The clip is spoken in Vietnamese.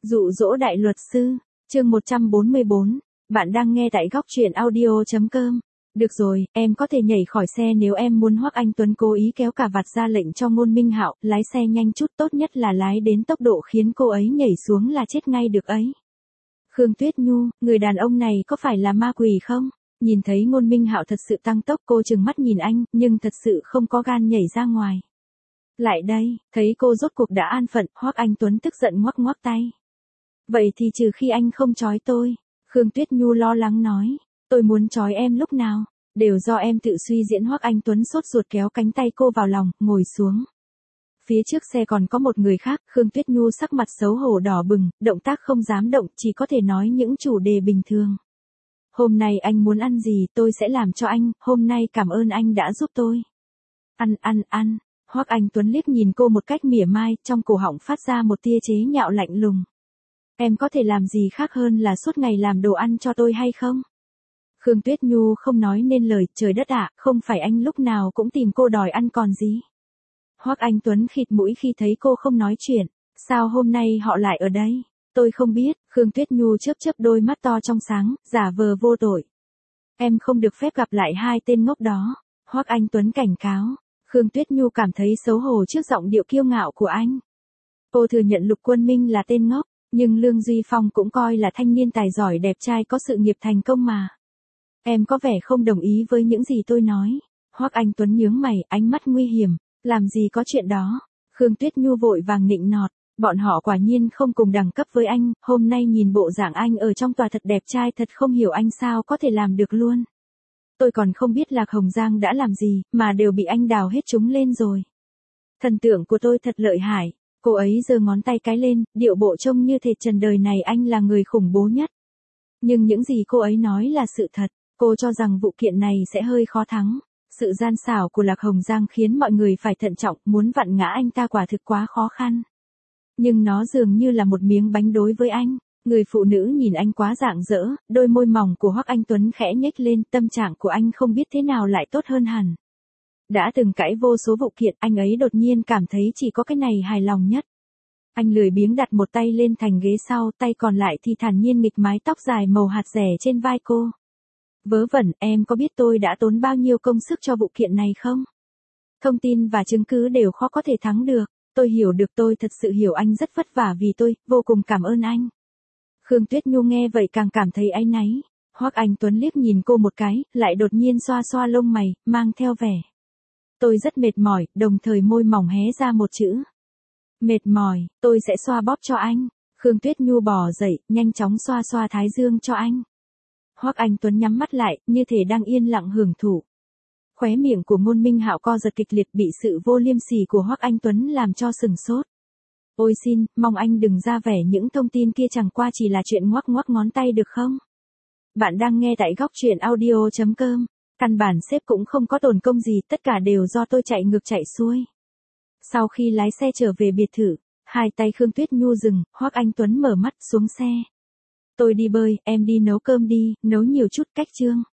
Dụ dỗ đại luật sư, chương 144, bạn đang nghe tại góc truyện audio.com. Được rồi, em có thể nhảy khỏi xe nếu em muốn. Hoắc Anh Tuấn cố ý kéo cả vạt ra lệnh cho Ngôn Minh Hạo, lái xe nhanh chút, tốt nhất là lái đến tốc độ khiến cô ấy nhảy xuống là chết ngay được ấy. Khương Tuyết Nhu, người đàn ông này có phải là ma quỷ không? Nhìn thấy Ngôn Minh Hạo thật sự tăng tốc, cô trừng mắt nhìn anh, nhưng thật sự không có gan nhảy ra ngoài. Lại đây, thấy cô rốt cuộc đã an phận, Hoắc Anh Tuấn tức giận ngoắc ngoắc tay. Vậy thì trừ khi anh không trói tôi, Khương Tuyết Nhu lo lắng nói. Tôi muốn trói em lúc nào, đều do em tự suy diễn. Hoắc Anh Tuấn sốt ruột kéo cánh tay cô vào lòng, ngồi xuống. Phía trước xe còn có một người khác, Khương Tuyết Nhu sắc mặt xấu hổ đỏ bừng, động tác không dám động, chỉ có thể nói những chủ đề bình thường. Hôm nay anh muốn ăn gì tôi sẽ làm cho anh, hôm nay cảm ơn anh đã giúp tôi. Ăn. Hoắc Anh Tuấn liếc nhìn cô một cách mỉa mai, trong cổ họng phát ra một tia chế nhạo lạnh lùng. Em có thể làm gì khác hơn là suốt ngày làm đồ ăn cho tôi hay không? Khương Tuyết Nhu không nói nên lời, trời đất ạ, không phải anh lúc nào cũng tìm cô đòi ăn còn gì. Hoắc Anh Tuấn khịt mũi khi thấy cô không nói chuyện, sao hôm nay họ lại ở đây? Tôi không biết, Khương Tuyết Nhu chớp chớp đôi mắt to trong sáng, giả vờ vô tội. Em không được phép gặp lại hai tên ngốc đó, Hoắc Anh Tuấn cảnh cáo. Khương Tuyết Nhu cảm thấy xấu hổ trước giọng điệu kiêu ngạo của anh. Cô thừa nhận Lục Quân Minh là tên ngốc, nhưng Lương Duy Phong cũng coi là thanh niên tài giỏi đẹp trai có sự nghiệp thành công mà. Em có vẻ không đồng ý với những gì tôi nói. Hoắc Anh Tuấn nhướng mày, ánh mắt nguy hiểm. Làm gì có chuyện đó. Khương Tuyết Nhu vội vàng nịnh nọt. Bọn họ quả nhiên không cùng đẳng cấp với anh. Hôm nay nhìn bộ dạng anh ở trong tòa thật đẹp trai, thật không hiểu anh sao có thể làm được luôn. Tôi còn không biết Lạc Hồng Giang đã làm gì, mà đều bị anh đào hết chúng lên rồi. Thần tượng của tôi thật lợi hại. Cô ấy giơ ngón tay cái lên, điệu bộ trông như thể trần đời này anh là người khủng bố nhất. Nhưng những gì cô ấy nói là sự thật. Cô cho rằng vụ kiện này sẽ hơi khó thắng. Sự gian xảo của Lạc Hồng Giang khiến mọi người phải thận trọng, muốn vặn ngã anh ta quả thực quá khó khăn. Nhưng nó dường như là một miếng bánh đối với anh. Người phụ nữ nhìn anh quá rạng rỡ, đôi môi mỏng của Hoắc Anh Tuấn khẽ nhếch lên, tâm trạng của anh không biết thế nào lại tốt hơn hẳn. Đã từng cãi vô số vụ kiện, anh ấy đột nhiên cảm thấy chỉ có cái này hài lòng nhất. Anh lười biếng đặt một tay lên thành ghế sau, tay còn lại thì thản nhiên nghịch mái tóc dài màu hạt rẻ trên vai cô. Vớ vẩn, em có biết tôi đã tốn bao nhiêu công sức cho vụ kiện này không? Thông tin và chứng cứ đều khó có thể thắng được. Tôi hiểu được, tôi thật sự hiểu anh rất vất vả vì tôi, vô cùng cảm ơn anh. Khương Tuyết Nhu nghe vậy càng cảm thấy áy náy. Hoắc Anh Tuấn liếc nhìn cô một cái, lại đột nhiên xoa xoa lông mày, mang theo vẻ. Tôi rất mệt mỏi, đồng thời môi mỏng hé ra một chữ. Mệt mỏi, tôi sẽ xoa bóp cho anh. Khương Tuyết Nhu bò dậy, nhanh chóng xoa xoa thái dương cho anh. Hoắc Anh Tuấn nhắm mắt lại, như thể đang yên lặng hưởng thụ. Khóe miệng của Ngôn Minh Hạo co giật kịch liệt, bị sự vô liêm sỉ của Hoắc Anh Tuấn làm cho sừng sốt. Ôi xin, mong anh đừng ra vẻ những thông tin kia chẳng qua chỉ là chuyện ngoắc ngoắc ngón tay được không? Bạn đang nghe tại góc truyện audio.com. Căn bản sếp cũng không có tổn công gì, tất cả đều do tôi chạy ngược chạy xuôi. Sau khi lái xe trở về biệt thự, hai tay Khương Tuyết Nhu dừng, Hoắc Anh Tuấn mở mắt xuống xe. Tôi đi bơi, em đi nấu cơm đi, nấu nhiều chút, cách chương.